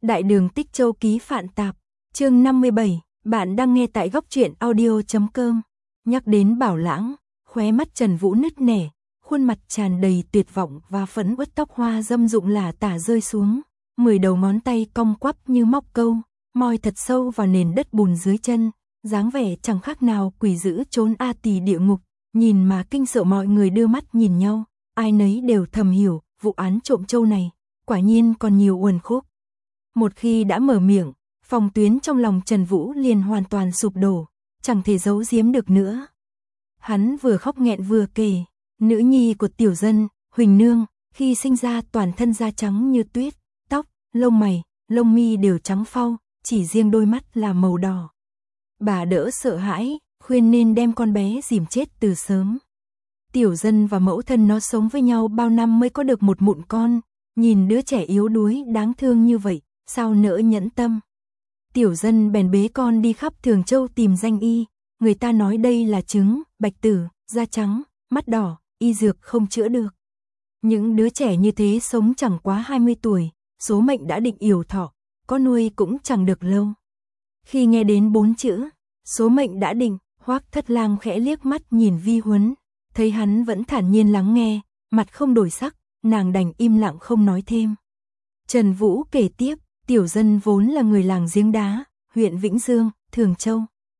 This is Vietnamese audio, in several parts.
Đại đường Tích Châu ký Phạn Tạp, chương 57, bạn đang nghe tại góc truyện audio.com. Nhắc đến Bảo Lãng, khóe mắt Trần Vũ nứt nẻ, khuôn mặt tràn đầy tuyệt vọng và phẫn uất, tóc hoa râm rụng lả tả rơi xuống, 10 đầu ngón tay cong quắp như móc câu, moi thật sâu vào nền đất bùn dưới chân, dáng vẻ chẳng khác nào quỷ dữ trốn A Tỳ địa ngục, nhìn mà kinh sợ. Mọi người đưa mắt nhìn nhau, ai nấy đều thầm hiểu, vụ án trộm trâu này quả nhiên còn nhiều uẩn khúc. Một khi đã mở miệng, phòng tuyến trong lòng Trần Vũ liền hoàn toàn sụp đổ, chẳng thể giấu giếm được nữa. Hắn vừa khóc nghẹn vừa kể, nữ nhi của tiểu dân, Huỳnh Nương, khi sinh ra toàn thân da trắng như tuyết, tóc, lông mày, lông mi đều trắng phau, chỉ riêng đôi mắt là màu đỏ. Bà đỡ sợ hãi, khuyên nên đem con bé dìm chết từ sớm. Tiểu dân và mẫu thân nó sống với nhau bao năm mới có được một mụn con, nhìn đứa trẻ yếu đuối đáng thương như vậy, sao nỡ nhẫn tâm. Tiểu dân bèn bế con đi khắp Thường Châu tìm danh y, người ta nói đây là chứng bạch tử, da trắng, mắt đỏ, y dược không chữa được. Những đứa trẻ như thế sống chẳng quá 20 tuổi, số mệnh đã định yểu thọ, có nuôi cũng chẳng được lâu. Khi nghe đến 4 chữ, số mệnh đã định, Hoắc Thất Lang khẽ liếc mắt nhìn Vi Huấn, thấy hắn vẫn thản nhiên lắng nghe, mặt không đổi sắc, nàng đành im lặng không nói thêm. Trần Vũ kể tiếp, tiểu dân vốn là người làng Giếng Đá, huyện Vĩnh Dương, Thường Châu.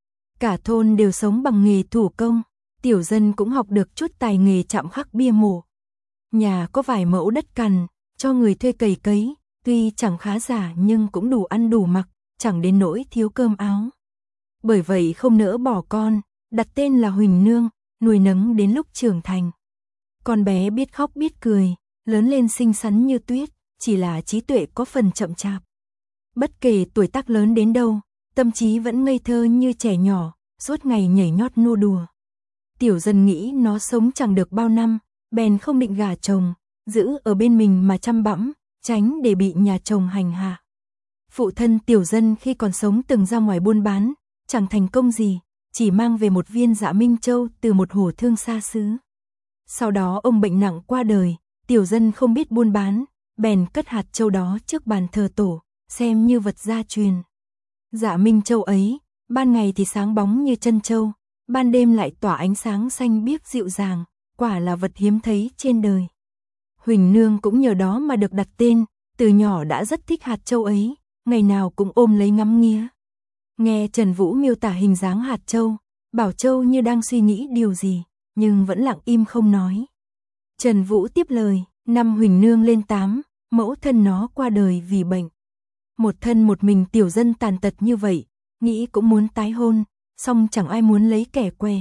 Cả thôn đều sống bằng nghề thủ công, tiểu dân cũng học được chút tài nghề chạm khắc bia mộ. Nhà có vài mẫu đất cằn, cho người thuê cày cấy, tuy chẳng khá giả nhưng cũng đủ ăn đủ mặc, chẳng đến nỗi thiếu cơm áo. Bởi vậy không nỡ bỏ con, đặt tên là Huỳnh Nương, nuôi nấng đến lúc trưởng thành. Con bé biết khóc biết cười, lớn lên xinh xắn như tuyết, chỉ là trí tuệ có phần chậm chạp. Bất kể tuổi tác lớn đến đâu, tâm trí vẫn ngây thơ như trẻ nhỏ, suốt ngày nhảy nhót nô đùa. Tiểu dân nghĩ nó sống chẳng được bao năm, bèn không định gả chồng, giữ ở bên mình mà chăm bẵm, tránh để bị nhà chồng hành hạ. Phụ thân tiểu dân khi còn sống từng ra ngoài buôn bán, chẳng thành công gì, chỉ mang về một viên Dạ Minh Châu từ một hổ thương xa xứ. Sau đó ông bệnh nặng qua đời, tiểu dân không biết buôn bán, bèn cất hạt châu đó trước bàn thờ tổ, xem như vật gia truyền. Dạ Minh Châu ấy, ban ngày thì sáng bóng như chân châu, ban đêm lại tỏa ánh sáng xanh biếc dịu dàng, quả là vật hiếm thấy trên đời. Huỳnh Nương cũng nhờ đó mà được đặt tên, từ nhỏ đã rất thích hạt châu ấy, ngày nào cũng ôm lấy ngắm nghía. Nghe Trần Vũ miêu tả hình dáng hạt châu, Bảo Châu như đang suy nghĩ điều gì, nhưng vẫn lặng im không nói. Trần Vũ tiếp lời, năm Huỳnh Nương lên 8, mẫu thân nó qua đời vì bệnh. Một thân một mình tiểu dân tàn tật như vậy, nghĩ cũng muốn tái hôn, song chẳng ai muốn lấy kẻ què.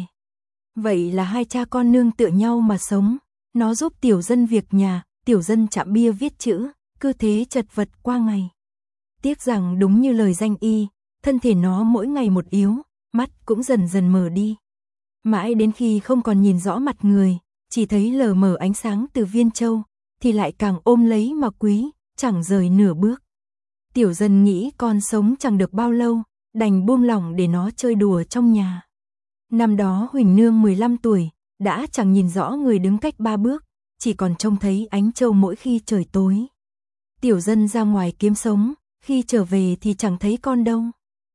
Vậy là hai cha con nương tựa nhau mà sống, nó giúp tiểu dân việc nhà, tiểu dân chạm bia viết chữ, cứ thế chật vật qua ngày. Tiếc rằng đúng như lời danh y, thân thể nó mỗi ngày một yếu, mắt cũng dần dần mờ đi. Mãi đến khi không còn nhìn rõ mặt người, chỉ thấy lờ mờ ánh sáng từ viên châu, thì lại càng ôm lấy mà quý, chẳng rời nửa bước. Tiểu dân nghĩ con sống chẳng được bao lâu, đành buông lỏng để nó chơi đùa trong nhà. Năm đó Huỳnh Nương 15 tuổi, đã chẳng nhìn rõ người đứng cách 3 bước, chỉ còn trông thấy ánh châu mỗi khi trời tối. Tiểu dân ra ngoài kiếm sống, khi trở về thì chẳng thấy con đâu.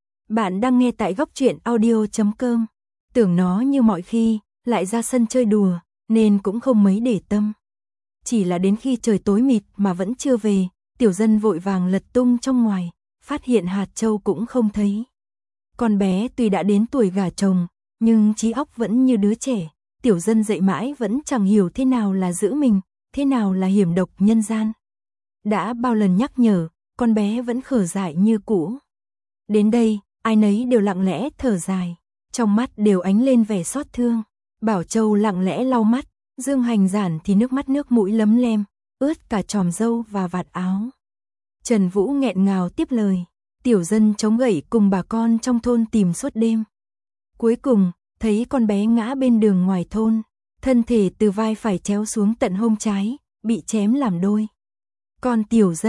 Bạn đang nghe tại góc truyện audio.com. Tưởng nó như mọi khi, lại ra sân chơi đùa, nên cũng không mấy để tâm. Chỉ là đến khi trời tối mịt mà vẫn chưa về, tiểu dân vội vàng lật tung trong ngoài, phát hiện hạt châu cũng không thấy. Con bé tuy đã đến tuổi gả chồng, nhưng trí óc vẫn như đứa trẻ, tiểu dân dậy mãi vẫn chẳng hiểu thế nào là giữ mình, thế nào là hiểm độc nhân gian. Đã bao lần nhắc nhở, con bé vẫn khờ dại như cũ. Đến đây, ai nấy đều lặng lẽ thở dài, trong mắt đều ánh lên vẻ xót thương. Bảo Châu lặng lẽ lau mắt, Dương Hành Giản thì nước mũi lấm lem, ướt cả tròm râu và vạt áo. Trần Vũ nghẹn ngào tiếp lời, tiểu dân chống gậy cùng bà con trong thôn tìm suốt đêm. Cuối cùng, thấy con bé ngã bên đường ngoài thôn, thân thể từ vai phải chéo xuống tận hông trái, bị chém làm đôi. Con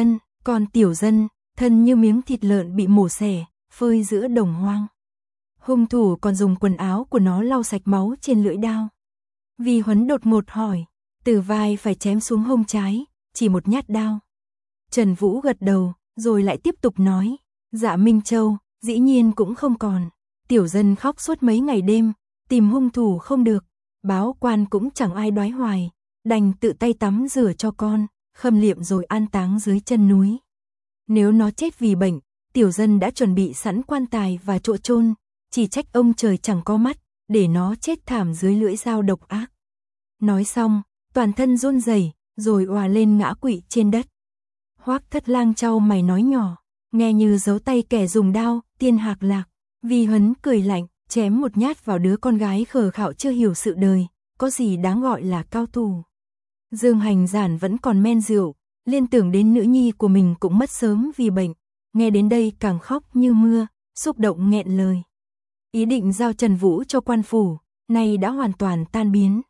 tiểu dân, thân như miếng thịt lợn bị mổ xẻ, phơi giữa đồng hoang. Hung thủ còn dùng quần áo của nó lau sạch máu trên lưỡi dao. Vi Huấn đột ngột hỏi, từ vai phải chém xuống hông trái, chỉ một nhát đao. Trần Vũ gật đầu, rồi lại tiếp tục nói, Dạ Minh Châu, dĩ nhiên cũng không còn. Tiểu dân khóc suốt mấy ngày đêm, tìm hung thủ không được, báo quan cũng chẳng ai đoái hoài, đành tự tay tắm rửa cho con, khâm liệm rồi an táng dưới chân núi. Nếu nó chết vì bệnh, tiểu dân đã chuẩn bị sẵn quan tài và chỗ chôn, chỉ trách ông trời chẳng có mắt, để nó chết thảm dưới lưỡi dao độc ác. Nói xong, toàn thân run rẩy, rồi òa lên ngã quỵ trên đất. Hoắc Thất Lang chau mày nói nhỏ, nghe như giấu tay kẻ dùng đao, Tiên Hạc Lạc. Vi Huấn cười lạnh, chém một nhát vào đứa con gái khờ khạo chưa hiểu sự đời, có gì đáng gọi là cao thủ. Dương Hành Giản vẫn còn men rượu, liên tưởng đến nữ nhi của mình cũng mất sớm vì bệnh, nghe đến đây càng khóc như mưa, xúc động nghẹn lời. Ý định giao Trần Vũ cho quan phủ, nay đã hoàn toàn tan biến.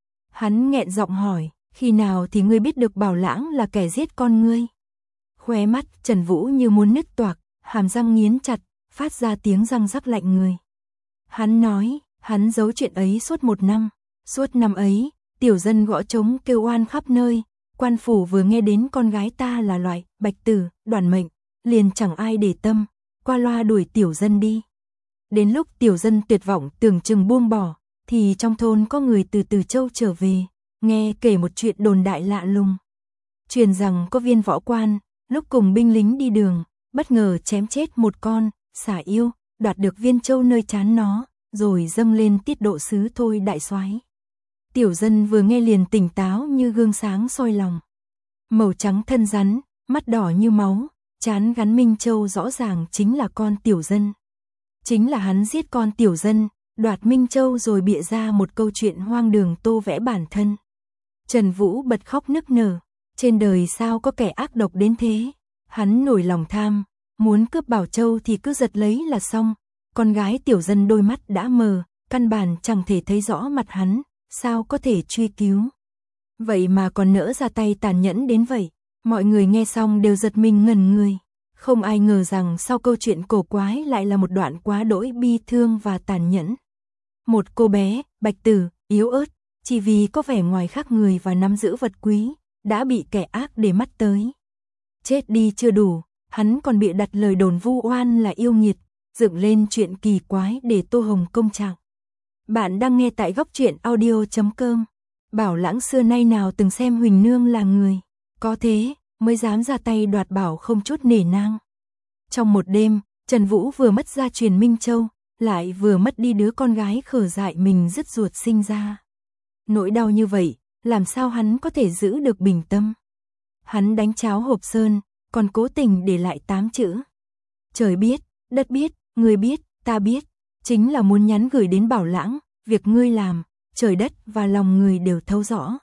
Hắn nghẹn giọng hỏi, khi nào thì ngươi biết được Bảo Lãng là kẻ giết con ngươi? Khóe mắt Trần Vũ như muốn nứt toạc, hàm răng nghiến chặt, phát ra tiếng răng rắc lạnh người. Hắn nói, hắn giấu chuyện ấy suốt 1 năm. Suốt năm ấy, tiểu dân gõ trống kêu oan khắp nơi, quan phủ vừa nghe đến con gái ta là loại bạch tử, đoản mệnh, liền chẳng ai để tâm, qua loa đuổi tiểu dân đi. Đến lúc tiểu dân tuyệt vọng tưởng chừng buông bỏ, thì trong thôn có người từ Từ Châu trở về, nghe kể một chuyện đồn đại lạ lùng. Truyền rằng có viên võ quan, lúc cùng binh lính đi đường, bất ngờ chém chết một con xà yêu, đoạt được viên châu nơi trán nó, rồi dâng lên tiết độ sứ Thôi đại soái. Tiểu dân vừa nghe liền tỉnh táo như gương sáng soi lòng. Màu trắng thân rắn, mắt đỏ như máu, trán gắn minh châu rõ ràng chính là con tiểu dân. Chính là hắn giết con tiểu dân, đoạt minh châu rồi bịa ra một câu chuyện hoang đường tô vẽ bản thân. Trần Vũ bật khóc nức nở, trên đời sao có kẻ ác độc đến thế. Hắn nổi lòng tham, muốn cướp Bảo Châu thì cứ giật lấy là xong. Con gái tiểu dân đôi mắt đã mờ, căn bản chẳng thể thấy rõ mặt hắn, sao có thể truy cứu. Vậy mà còn nỡ ra tay tàn nhẫn đến vậy. Mọi người nghe xong đều giật mình ngẩn người. Không ai ngờ rằng sau câu chuyện cổ quái lại là một đoạn quá đỗi bi thương và tàn nhẫn. Một cô bé, bạch tử, yếu ớt, chỉ vì có vẻ ngoài khác người và nắm giữ vật quý, đã bị kẻ ác để mắt tới. Chết đi chưa đủ, hắn còn bịa đặt lời đồn vu oan là yêu nghiệt, dựng lên chuyện kỳ quái để tô hồng công trạng. Bạn đang nghe tại góc truyện audio.com. Bảo Lãng xưa nay nào từng xem Huỳnh Nương là người, có thế mới dám ra tay đoạt bảo không chút nể nang. Trong một đêm, Trần Vũ vừa mất gia truyền Minh Châu, lại vừa mất đi đứa con gái khờ dại mình dứt ruột sinh ra. Nỗi đau như vậy, làm sao hắn có thể giữ được bình tâm? Hắn đánh cháo hộp sơn, còn cố tình để lại 8 chữ. Trời biết, đất biết, người biết, ta biết, chính là muốn nhắn gửi đến Bảo Lãng, việc ngươi làm, trời đất và lòng người đều thấu rõ.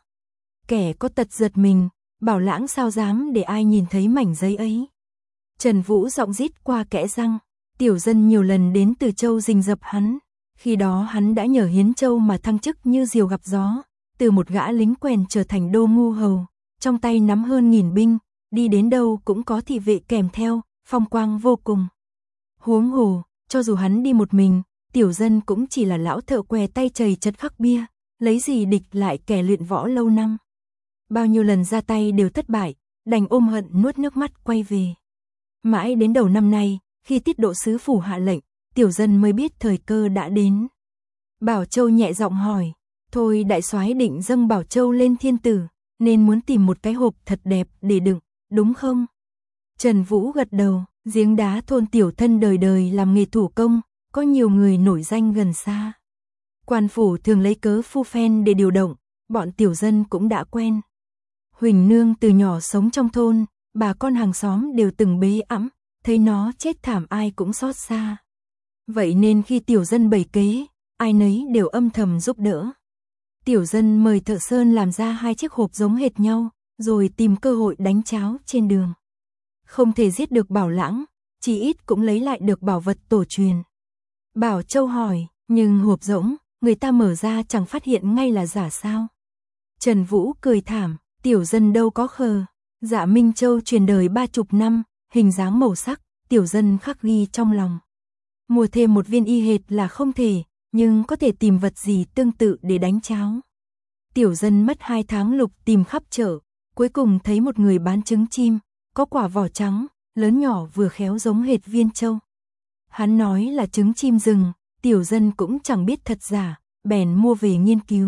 Kẻ có tật giật mình, Bảo Lãng sao dám để ai nhìn thấy mảnh giấy ấy. Trần Vũ giọng rít qua kẽ răng, tiểu dân nhiều lần đến Từ Châu rình rập hắn. Khi đó hắn đã nhờ Hiến Châu mà thăng chức như diều gặp gió, từ một gã lính quèn trở thành đô ngu hầu, trong tay nắm hơn 1000 binh, đi đến đâu cũng có thị vệ kèm theo, phong quang vô cùng. Huống hồ, cho dù hắn đi một mình, tiểu dân cũng chỉ là lão thợ què tay chầy chất khắc bia, lấy gì địch lại kẻ luyện võ lâu năm. Bao nhiêu lần ra tay đều thất bại, đành ôm hận nuốt nước mắt quay về. Mãi đến đầu năm nay, khi tiết độ sứ phủ hạ lệnh, tiểu dân mới biết thời cơ đã đến. Bảo Châu nhẹ giọng hỏi, thôi đại soái định dâng Bảo Châu lên thiên tử, nên muốn tìm một cái hộp thật đẹp để đựng, đúng không? Trần Vũ gật đầu, giếng đá thôn tiểu thân đời đời làm nghề thủ công, có nhiều người nổi danh gần xa. Quan phủ thường lấy cớ phu phen để điều động, bọn tiểu dân cũng đã quen. Huỳnh Nương từ nhỏ sống trong thôn, bà con hàng xóm đều từng bế ẵm, thấy nó chết thảm ai cũng xót xa. Vậy nên khi tiểu dân bày kế, ai nấy đều âm thầm giúp đỡ. Tiểu dân mời thợ sơn làm ra 2 chiếc hộp giống hệt nhau, rồi tìm cơ hội đánh cháo trên đường. Không thể giết được Bảo Lãng, chỉ ít cũng lấy lại được bảo vật tổ truyền. Bảo Châu hỏi, nhưng hộp rỗng, người ta mở ra chẳng phát hiện ngay là giả sao? Trần Vũ cười thảm, tiểu dân đâu có khờ. Dạ Minh Châu truyền đời 30 năm, hình dáng màu sắc, tiểu dân khắc ghi trong lòng. Mua thêm một viên y hệt là không thể, nhưng có thể tìm vật gì tương tự để đánh cháo. Tiểu dân mất 2 tháng lục tìm khắp chợ, cuối cùng thấy một người bán trứng chim, có quả vỏ trắng, lớn nhỏ vừa khéo giống hệt viên châu. Hắn nói là trứng chim rừng, tiểu dân cũng chẳng biết thật giả, bèn mua về nghiên cứu.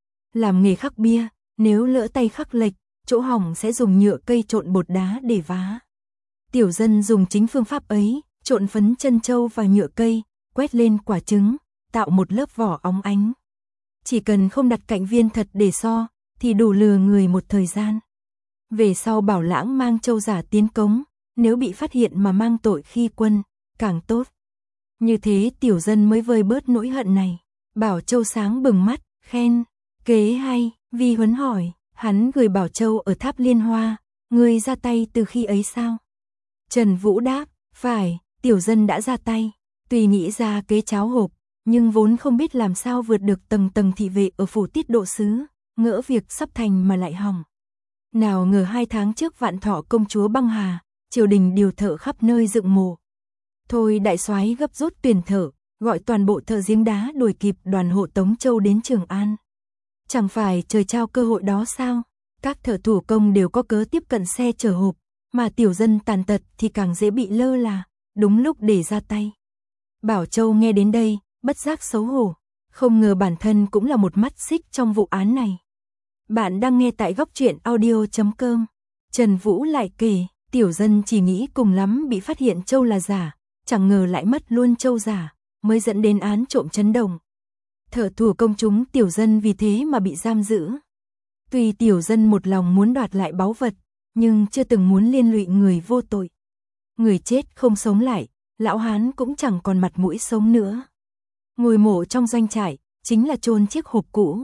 Làm nghề khắc bia, nếu lỡ tay khắc lệch, chỗ hỏng sẽ dùng nhựa cây trộn bột đá để vá. Tiểu dân dùng chính phương pháp ấy, trộn phấn chân châu vào nhựa cây, quét lên quả trứng, tạo một lớp vỏ óng ánh. Chỉ cần không đặt cạnh viên thật để so, thì đủ lừa người một thời gian. Về sau Bảo Lãng mang châu giả tiến cống, nếu bị phát hiện mà mang tội khi quân, càng tốt. Như thế tiểu dân mới vơi bớt nỗi hận này. Bảo Châu sáng bừng mắt, khen, kế hay. Vi Huấn hỏi, hắn gửi Bảo Châu ở tháp Liên Hoa, ngươi ra tay từ khi ấy sao? Trần Vũ đáp, phải, tiểu dân đã ra tay. Tuy nghĩ ra kế cháo hộp, nhưng vốn không biết làm sao vượt được tầng tầng thị vệ ở phủ Tiết Độ Sứ, ngỡ việc sắp thành mà lại hỏng. Nào ngờ 2 tháng trước Vạn Thọ công chúa băng hà, triều đình điều thợ khắp nơi dựng mồ. Thôi đại soái gấp rút tuyển thợ, gọi toàn bộ thợ giếng đá đuổi kịp đoàn hộ Tống Châu đến Trường An. Chẳng phải trời trao cơ hội đó sao? Các thợ thủ công đều có cớ tiếp cận xe chở hộp, mà tiểu dân tàn tật thì càng dễ bị lơ là, đúng lúc để ra tay. Bảo Châu nghe đến đây, bất giác xấu hổ, không ngờ bản thân cũng là một mắt xích trong vụ án này. Bạn đang nghe tại góc truyện audio.com. Trần Vũ lại kể, tiểu dân chỉ nghĩ cùng lắm bị phát hiện châu là giả, chẳng ngờ lại mất luôn châu giả, mới dẫn đến án trộm Trấn Đồng. Thợ thủ công chúng tiểu dân vì thế mà bị giam giữ. Tuy tiểu dân một lòng muốn đoạt lại báu vật, nhưng chưa từng muốn liên lụy người vô tội. Người chết không sống lại, lão hán cũng chẳng còn mặt mũi sống nữa. Ngôi mộ trong doanh trại, chính là chôn chiếc hộp cũ.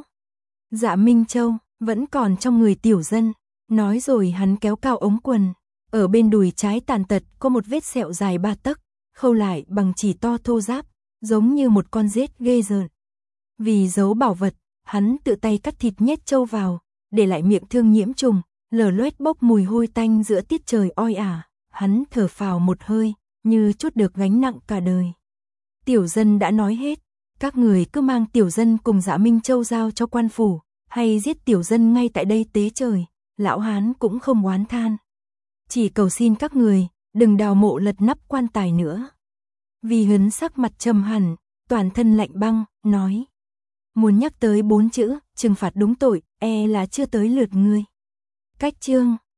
Dạ Minh Châu vẫn còn trong người tiểu dân, nói rồi hắn kéo cao ống quần. Ở bên đùi trái tàn tật có một vết sẹo dài 3 tấc, khâu lại bằng chỉ to thô ráp, giống như một con rết ghê rợn. Vì giấu bảo vật, hắn tự tay cắt thịt nhét trâu vào, để lại miệng thương nhiễm trùng, lở loét bốc mùi hôi tanh giữa tiết trời oi ả. Hắn thở phào một hơi, như trút được gánh nặng cả đời. Tiểu dân đã nói hết, các người cứ mang tiểu dân cùng Dạ Minh Châu giao cho quan phủ, hay giết tiểu dân ngay tại đây tế trời, lão hán cũng không oán than. Chỉ cầu xin các người, đừng đào mộ lật nắp quan tài nữa. Vì Huấn sắc mặt trầm hẳn, toàn thân lạnh băng, nói. Muốn nhắc tới 4 chữ, trừng phạt đúng tội, là chưa tới lượt ngươi. Cách chương